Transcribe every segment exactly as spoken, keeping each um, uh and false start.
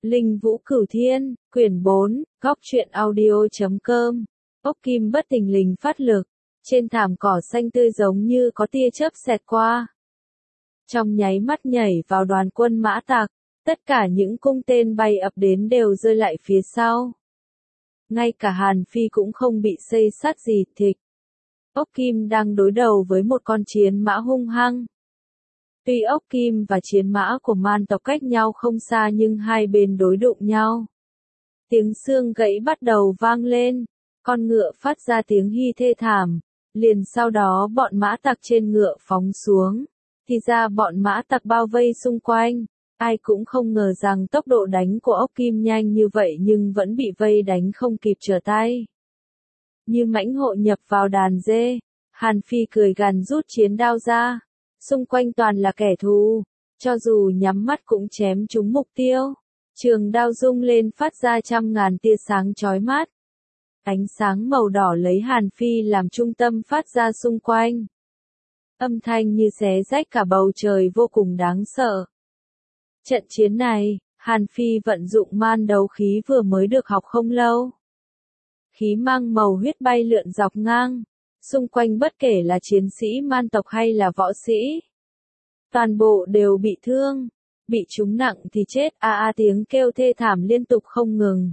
Linh Vũ Cửu Thiên, quyển bốn, góc truyện audio chấm com. Ốc kim bất thình lình phát lực, trên thảm cỏ xanh tươi giống như có tia chớp xẹt qua. Trong nháy mắt nhảy vào đoàn quân mã tặc, tất cả những cung tên bay ập đến đều rơi lại phía sau. Ngay cả Hàn Phi cũng không bị xây sát gì thịt. Ốc kim đang đối đầu với một con chiến mã hung hăng. Tuy ốc kim và chiến mã của man tộc cách nhau không xa nhưng hai bên đối đụng nhau. Tiếng xương gãy bắt đầu vang lên, con ngựa phát ra tiếng hy thê thảm, liền sau đó bọn mã tặc trên ngựa phóng xuống. Thì ra bọn mã tặc bao vây xung quanh, ai cũng không ngờ rằng tốc độ đánh của ốc kim nhanh như vậy nhưng vẫn bị vây đánh không kịp trở tay. Như mãnh hộ nhập vào đàn dê, Hàn Phi cười gằn rút chiến đao ra. Xung quanh toàn là kẻ thù, cho dù nhắm mắt cũng chém trúng mục tiêu. Trường đao rung lên phát ra trăm ngàn tia sáng chói mắt. Ánh sáng màu đỏ lấy Hàn Phi làm trung tâm phát ra xung quanh. Âm thanh như xé rách cả bầu trời vô cùng đáng sợ. Trận chiến này, Hàn Phi vận dụng man đấu khí vừa mới được học không lâu. Khí mang màu huyết bay lượn dọc ngang. Xung quanh bất kể là chiến sĩ man tộc hay là võ sĩ, toàn bộ đều bị thương, bị trúng nặng thì chết a a tiếng kêu thê thảm liên tục không ngừng.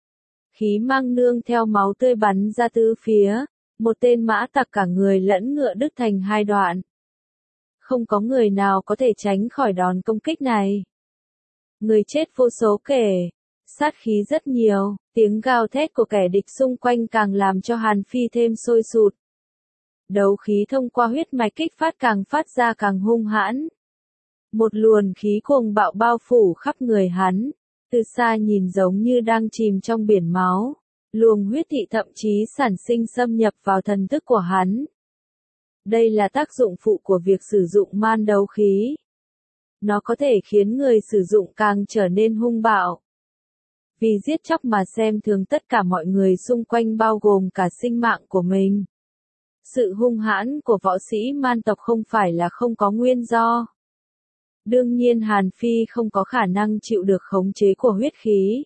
Khí mang nương theo máu tươi bắn ra tứ phía, một tên mã tặc cả người lẫn ngựa đứt thành hai đoạn. Không có người nào có thể tránh khỏi đòn công kích này. Người chết vô số kể, sát khí rất nhiều, tiếng gào thét của kẻ địch xung quanh càng làm cho Hàn Phi thêm sôi sụt. Đấu khí thông qua huyết mạch kích phát càng phát ra càng hung hãn. Một luồng khí cuồng bạo bao phủ khắp người hắn, từ xa nhìn giống như đang chìm trong biển máu. Luồng huyết thị thậm chí sản sinh xâm nhập vào thần thức của hắn. Đây là tác dụng phụ của việc sử dụng man đấu khí. Nó có thể khiến người sử dụng càng trở nên hung bạo. Vì giết chóc mà xem thường tất cả mọi người xung quanh bao gồm cả sinh mạng của mình. Sự hung hãn của võ sĩ man tộc không phải là không có nguyên do. Đương nhiên Hàn Phi không có khả năng chịu được khống chế của huyết khí.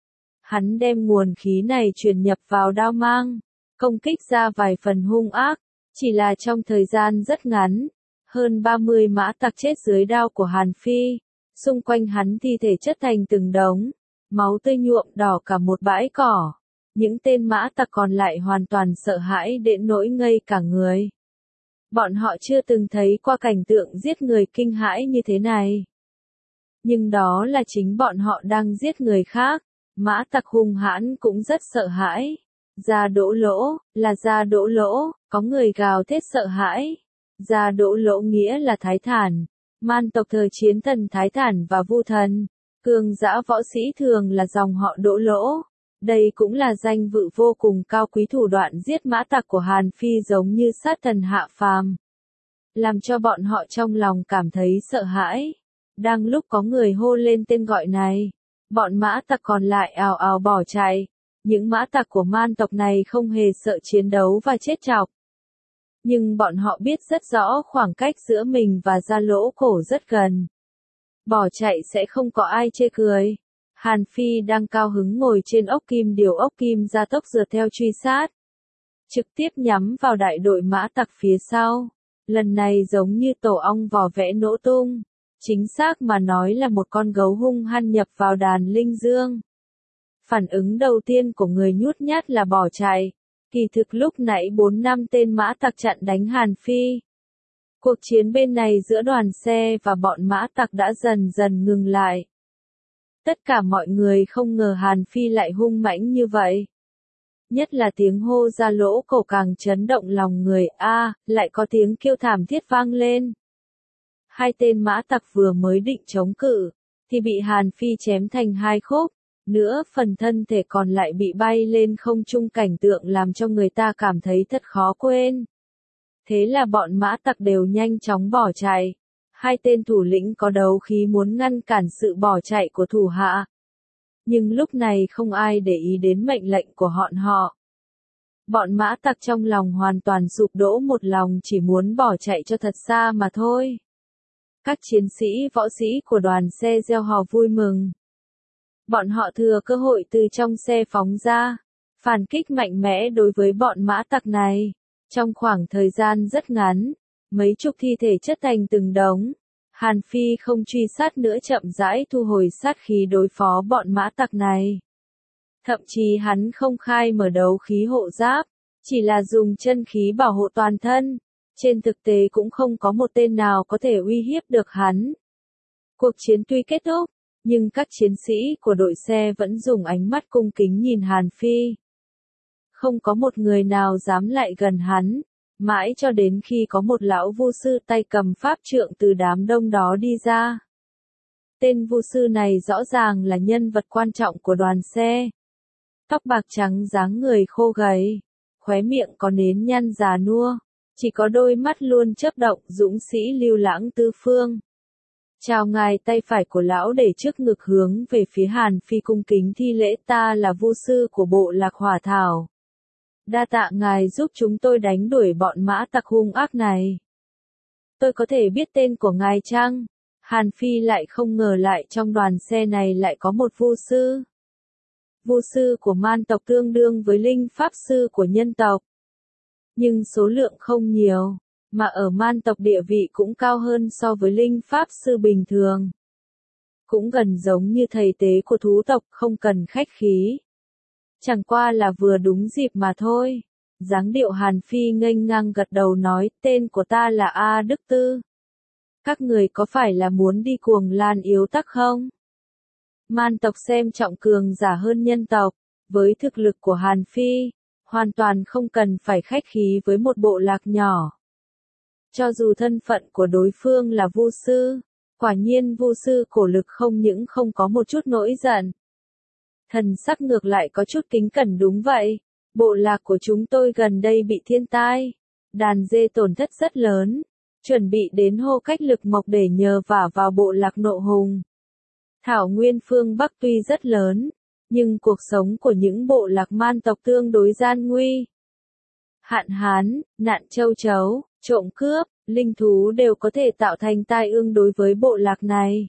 Hắn đem nguồn khí này truyền nhập vào đao mang, công kích ra vài phần hung ác, chỉ là trong thời gian rất ngắn. Hơn ba mươi mã tặc chết dưới đao của Hàn Phi, xung quanh hắn thi thể chất thành từng đống, máu tươi nhuộm đỏ cả một bãi cỏ. Những tên mã tặc còn lại hoàn toàn sợ hãi đến nỗi ngây cả người. Bọn họ chưa từng thấy qua cảnh tượng giết người kinh hãi như thế này. Nhưng đó là chính bọn họ đang giết người khác. Mã tặc hung hãn cũng rất sợ hãi. Gia Đỗ Lỗ, là Gia Đỗ Lỗ, có người gào thét sợ hãi. Gia Đỗ Lỗ nghĩa là Thái Thản, man tộc thời chiến thần Thái Thản và Vu Thần. Cường dã võ sĩ thường là dòng họ Đỗ Lỗ. Đây cũng là danh vự vô cùng cao quý thủ đoạn giết mã tặc của Hàn Phi giống như sát thần hạ phàm. Làm cho bọn họ trong lòng cảm thấy sợ hãi. Đang lúc có người hô lên tên gọi này, bọn mã tặc còn lại ào ào bỏ chạy. Những mã tặc của man tộc này không hề sợ chiến đấu và chết chọc. Nhưng bọn họ biết rất rõ khoảng cách giữa mình và Gia Lỗ Cổ rất gần. Bỏ chạy sẽ không có ai chê cười. Hàn Phi đang cao hứng ngồi trên ốc kim điều ốc kim gia tốc rượt theo truy sát. Trực tiếp nhắm vào đại đội mã tặc phía sau. Lần này giống như tổ ong vỏ vẽ nổ tung. Chính xác mà nói là một con gấu hung hăng nhập vào đàn linh dương. Phản ứng đầu tiên của người nhút nhát là bỏ chạy. Kỳ thực lúc nãy bốn năm tên mã tặc chặn đánh Hàn Phi. Cuộc chiến bên này giữa đoàn xe và bọn mã tặc đã dần dần ngừng lại. Tất cả mọi người không ngờ Hàn Phi lại hung mãnh như vậy. Nhất là tiếng hô Gia Lỗ Cổ càng chấn động lòng người, a, à, lại có tiếng kêu thảm thiết vang lên. Hai tên mã tặc vừa mới định chống cự, thì bị Hàn Phi chém thành hai khúc, nữa phần thân thể còn lại bị bay lên không trung, cảnh tượng làm cho người ta cảm thấy thật khó quên. Thế là bọn mã tặc đều nhanh chóng bỏ chạy. Hai tên thủ lĩnh có đấu khí muốn ngăn cản sự bỏ chạy của thủ hạ. Nhưng lúc này không ai để ý đến mệnh lệnh của bọn họ. Bọn mã tặc trong lòng hoàn toàn sụp đổ, một lòng chỉ muốn bỏ chạy cho thật xa mà thôi. Các chiến sĩ võ sĩ của đoàn xe reo hò vui mừng. Bọn họ thừa cơ hội từ trong xe phóng ra, phản kích mạnh mẽ đối với bọn mã tặc này. Trong khoảng thời gian rất ngắn, mấy chục thi thể chất thành từng đống. Hàn Phi không truy sát nữa, chậm rãi thu hồi sát khí đối phó bọn mã tặc này. Thậm chí hắn không khai mở đấu khí hộ giáp, chỉ là dùng chân khí bảo hộ toàn thân. Trên thực tế cũng không có một tên nào có thể uy hiếp được hắn. Cuộc chiến tuy kết thúc, nhưng các chiến sĩ của đội xe vẫn dùng ánh mắt cung kính nhìn Hàn Phi. Không có một người nào dám lại gần hắn, mãi cho đến khi có một lão vu sư tay cầm pháp trượng từ đám đông đó đi ra. Tên vu sư này rõ ràng là nhân vật quan trọng của đoàn xe. Tóc bạc trắng, dáng người khô gầy, khóe miệng có nến nhăn già nua, chỉ có đôi mắt luôn chớp động, dũng sĩ lưu lãng tứ phương. Chào ngài, tay phải của lão để trước ngực hướng về phía Hàn Phi cung kính thi lễ, ta là vu sư của bộ lạc Hỏa Thảo. Đa tạ ngài giúp chúng tôi đánh đuổi bọn mã tặc hung ác này. Tôi có thể biết tên của ngài chăng? Hàn Phi lại không ngờ lại trong đoàn xe này lại có một vu sư. Vu sư của man tộc tương đương với linh pháp sư của nhân tộc. Nhưng số lượng không nhiều, mà ở man tộc địa vị cũng cao hơn so với linh pháp sư bình thường. Cũng gần giống như thầy tế của thú tộc, không cần khách khí. Chẳng qua là vừa đúng dịp mà thôi. Dáng điệu Hàn Phi nghênh ngang gật đầu nói, tên của ta là A Đức Tư. Các người có phải là muốn đi cuồng lan yếu tắc không? Man tộc xem trọng cường giả hơn nhân tộc, với thực lực của Hàn Phi, hoàn toàn không cần phải khách khí với một bộ lạc nhỏ. Cho dù thân phận của đối phương là vu sư, quả nhiên vu sư cổ lực không những không có một chút nổi giận. Thần sắc ngược lại có chút kính cẩn, đúng vậy, bộ lạc của chúng tôi gần đây bị thiên tai, đàn dê tổn thất rất lớn, chuẩn bị đến hô cách lực mộc để nhờ vả vào bộ lạc Nộ Hùng. Thảo nguyên phương Bắc tuy rất lớn, nhưng cuộc sống của những bộ lạc man tộc tương đối gian nguy. Hạn hán, nạn châu chấu, trộm cướp, linh thú đều có thể tạo thành tai ương đối với bộ lạc này.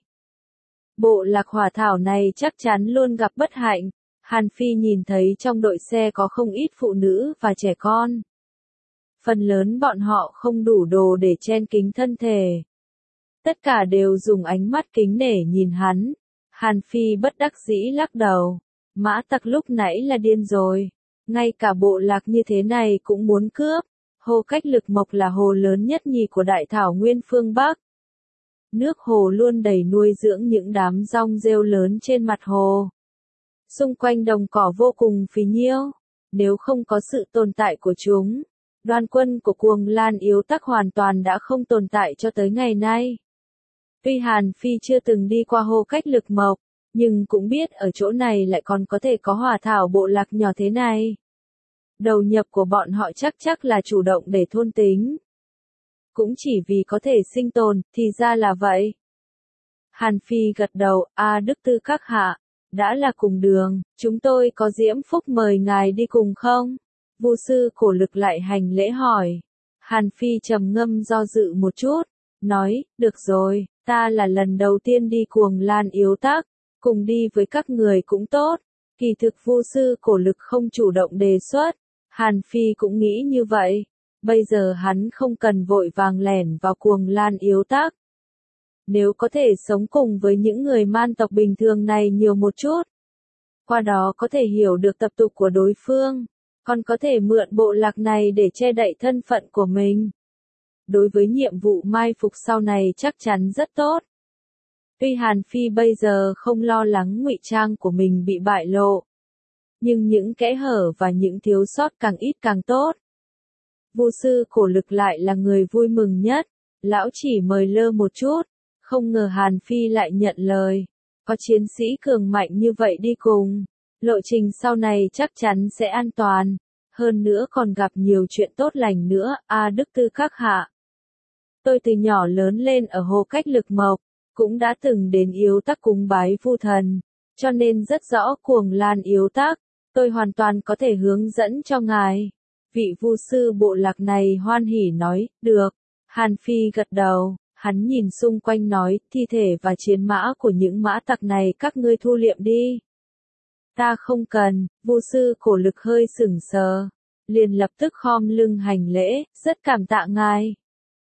Bộ lạc Hỏa Thảo này chắc chắn luôn gặp bất hạnh. Hàn Phi nhìn thấy trong đội xe có không ít phụ nữ và trẻ con. Phần lớn bọn họ không đủ đồ để chen kính thân thể. Tất cả đều dùng ánh mắt kính nể nhìn hắn. Hàn Phi bất đắc dĩ lắc đầu. Mã tặc lúc nãy là điên rồi. Ngay cả bộ lạc như thế này cũng muốn cướp. Hồ Cách Lực Mộc là hồ lớn nhất nhì của đại thảo nguyên phương Bắc. Nước hồ luôn đầy nuôi dưỡng những đám rong rêu lớn trên mặt hồ. Xung quanh đồng cỏ vô cùng phì nhiêu. Nếu không có sự tồn tại của chúng, đoàn quân của cuồng lan yếu tắc hoàn toàn đã không tồn tại cho tới ngày nay. Tuy Hàn Phi chưa từng đi qua Hồ Cách Lực Mộc, nhưng cũng biết ở chỗ này lại còn có thể có Hỏa Thảo bộ lạc nhỏ thế này. Đầu nhập của bọn họ chắc chắc là chủ động để thôn tính. Cũng chỉ vì có thể sinh tồn, thì ra là vậy. Hàn Phi gật đầu, A Đức Tư các hạ, đã là cùng đường, chúng tôi có diễm phúc mời ngài đi cùng không? Vu sư cổ lực lại hành lễ hỏi. Hàn Phi trầm ngâm do dự một chút, nói, được rồi, ta là lần đầu tiên đi cuồng lan yếu tắc, cùng đi với các người cũng tốt. Kỳ thực vu sư cổ lực không chủ động đề xuất, Hàn Phi cũng nghĩ như vậy. Bây giờ hắn không cần vội vàng lẻn vào cuồng lan yếu tắc. Nếu có thể sống cùng với những người man tộc bình thường này nhiều một chút, qua đó có thể hiểu được tập tục của đối phương, còn có thể mượn bộ lạc này để che đậy thân phận của mình. Đối với nhiệm vụ mai phục sau này chắc chắn rất tốt. Tuy Hàn Phi bây giờ không lo lắng ngụy trang của mình bị bại lộ, nhưng những kẽ hở và những thiếu sót càng ít càng tốt. Vu sư cổ lực lại là người vui mừng nhất, lão chỉ mời lơ một chút, không ngờ Hàn Phi lại nhận lời. Có chiến sĩ cường mạnh như vậy đi cùng, lộ trình sau này chắc chắn sẽ an toàn, hơn nữa còn gặp nhiều chuyện tốt lành nữa. A Đức Tư các hạ, tôi từ nhỏ lớn lên ở Hồ Cách Lực Mộc, cũng đã từng đến yếu tắc cúng bái vu thần, cho nên rất rõ cuồng lan yếu tắc, tôi hoàn toàn có thể hướng dẫn cho ngài. Vị vu sư bộ lạc này hoan hỉ nói, được. Hàn Phi gật đầu, Hắn nhìn xung quanh nói, thi thể và chiến mã của những mã tặc này các ngươi thu liệm đi. Ta không cần, Vu sư Cổ Lực hơi sững sờ, liền lập tức khom lưng hành lễ, rất cảm tạ ngài.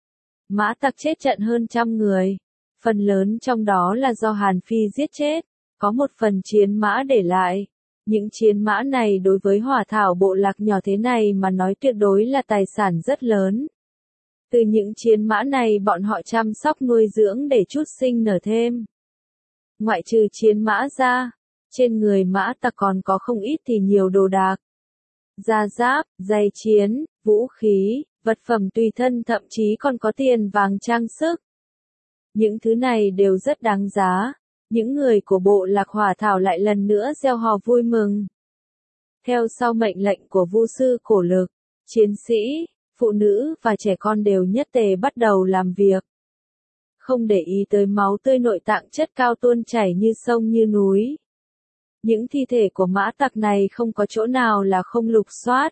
Mã tặc chết trận hơn trăm người, phần lớn trong đó là do Hàn Phi giết chết, có một phần chiến mã để lại. Những chiến mã này đối với Hỏa Thảo bộ lạc nhỏ thế này mà nói tuyệt đối là tài sản rất lớn. Từ những chiến mã này bọn họ chăm sóc nuôi dưỡng để chút sinh nở thêm. Ngoại trừ chiến mã ra, trên người mã tặc còn có không ít thì nhiều đồ đạc. Da giáp, giày chiến, vũ khí, vật phẩm tùy thân thậm chí còn có tiền vàng trang sức. Những thứ này đều rất đáng giá. Những người của bộ lạc Hỏa Thảo lại lần nữa reo hò vui mừng. Theo sau mệnh lệnh của Vu sư Cổ Lực, chiến sĩ, phụ nữ và trẻ con đều nhất tề bắt đầu làm việc. Không để ý tới máu tươi nội tạng chất cao tuôn chảy như sông như núi. Những thi thể của mã tặc này không có chỗ nào là không lục soát.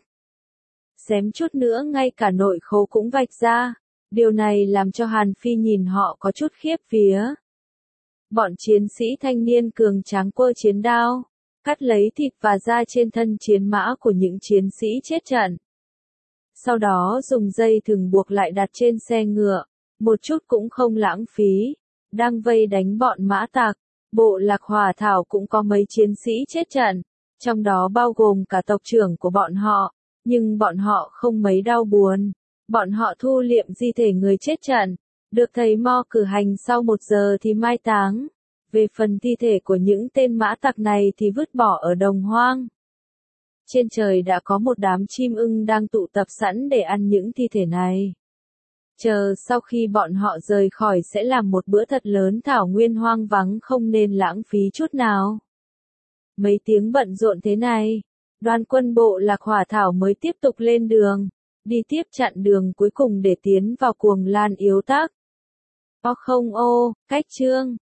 Xém chút nữa ngay cả nội khố cũng vạch ra. Điều này làm cho Hàn Phi nhìn họ có chút khiếp vía. Bọn chiến sĩ thanh niên cường tráng quơ chiến đao, cắt lấy thịt và da trên thân chiến mã của những chiến sĩ chết trận. Sau đó dùng dây thừng buộc lại đặt trên xe ngựa, một chút cũng không lãng phí, đang vây đánh bọn mã tặc. Bộ lạc Hỏa Thảo cũng có mấy chiến sĩ chết trận, trong đó bao gồm cả tộc trưởng của bọn họ, nhưng bọn họ không mấy đau buồn. Bọn họ thu liệm di thể người chết trận, được thầy Mo cử hành sau một giờ thì mai táng. Về phần thi thể của những tên mã tặc này thì vứt bỏ ở đồng hoang. Trên trời đã có một đám chim ưng đang tụ tập sẵn để ăn những thi thể này. Chờ sau khi bọn họ rời khỏi sẽ làm một bữa thật lớn thảo nguyên hoang vắng không nên lãng phí chút nào. Mấy tiếng bận rộn thế này, đoàn quân bộ lạc Hỏa Thảo mới tiếp tục lên đường, đi tiếp chặn đường cuối cùng để tiến vào Cuồng Lan Yếu Tắc. O không ô, cách chương.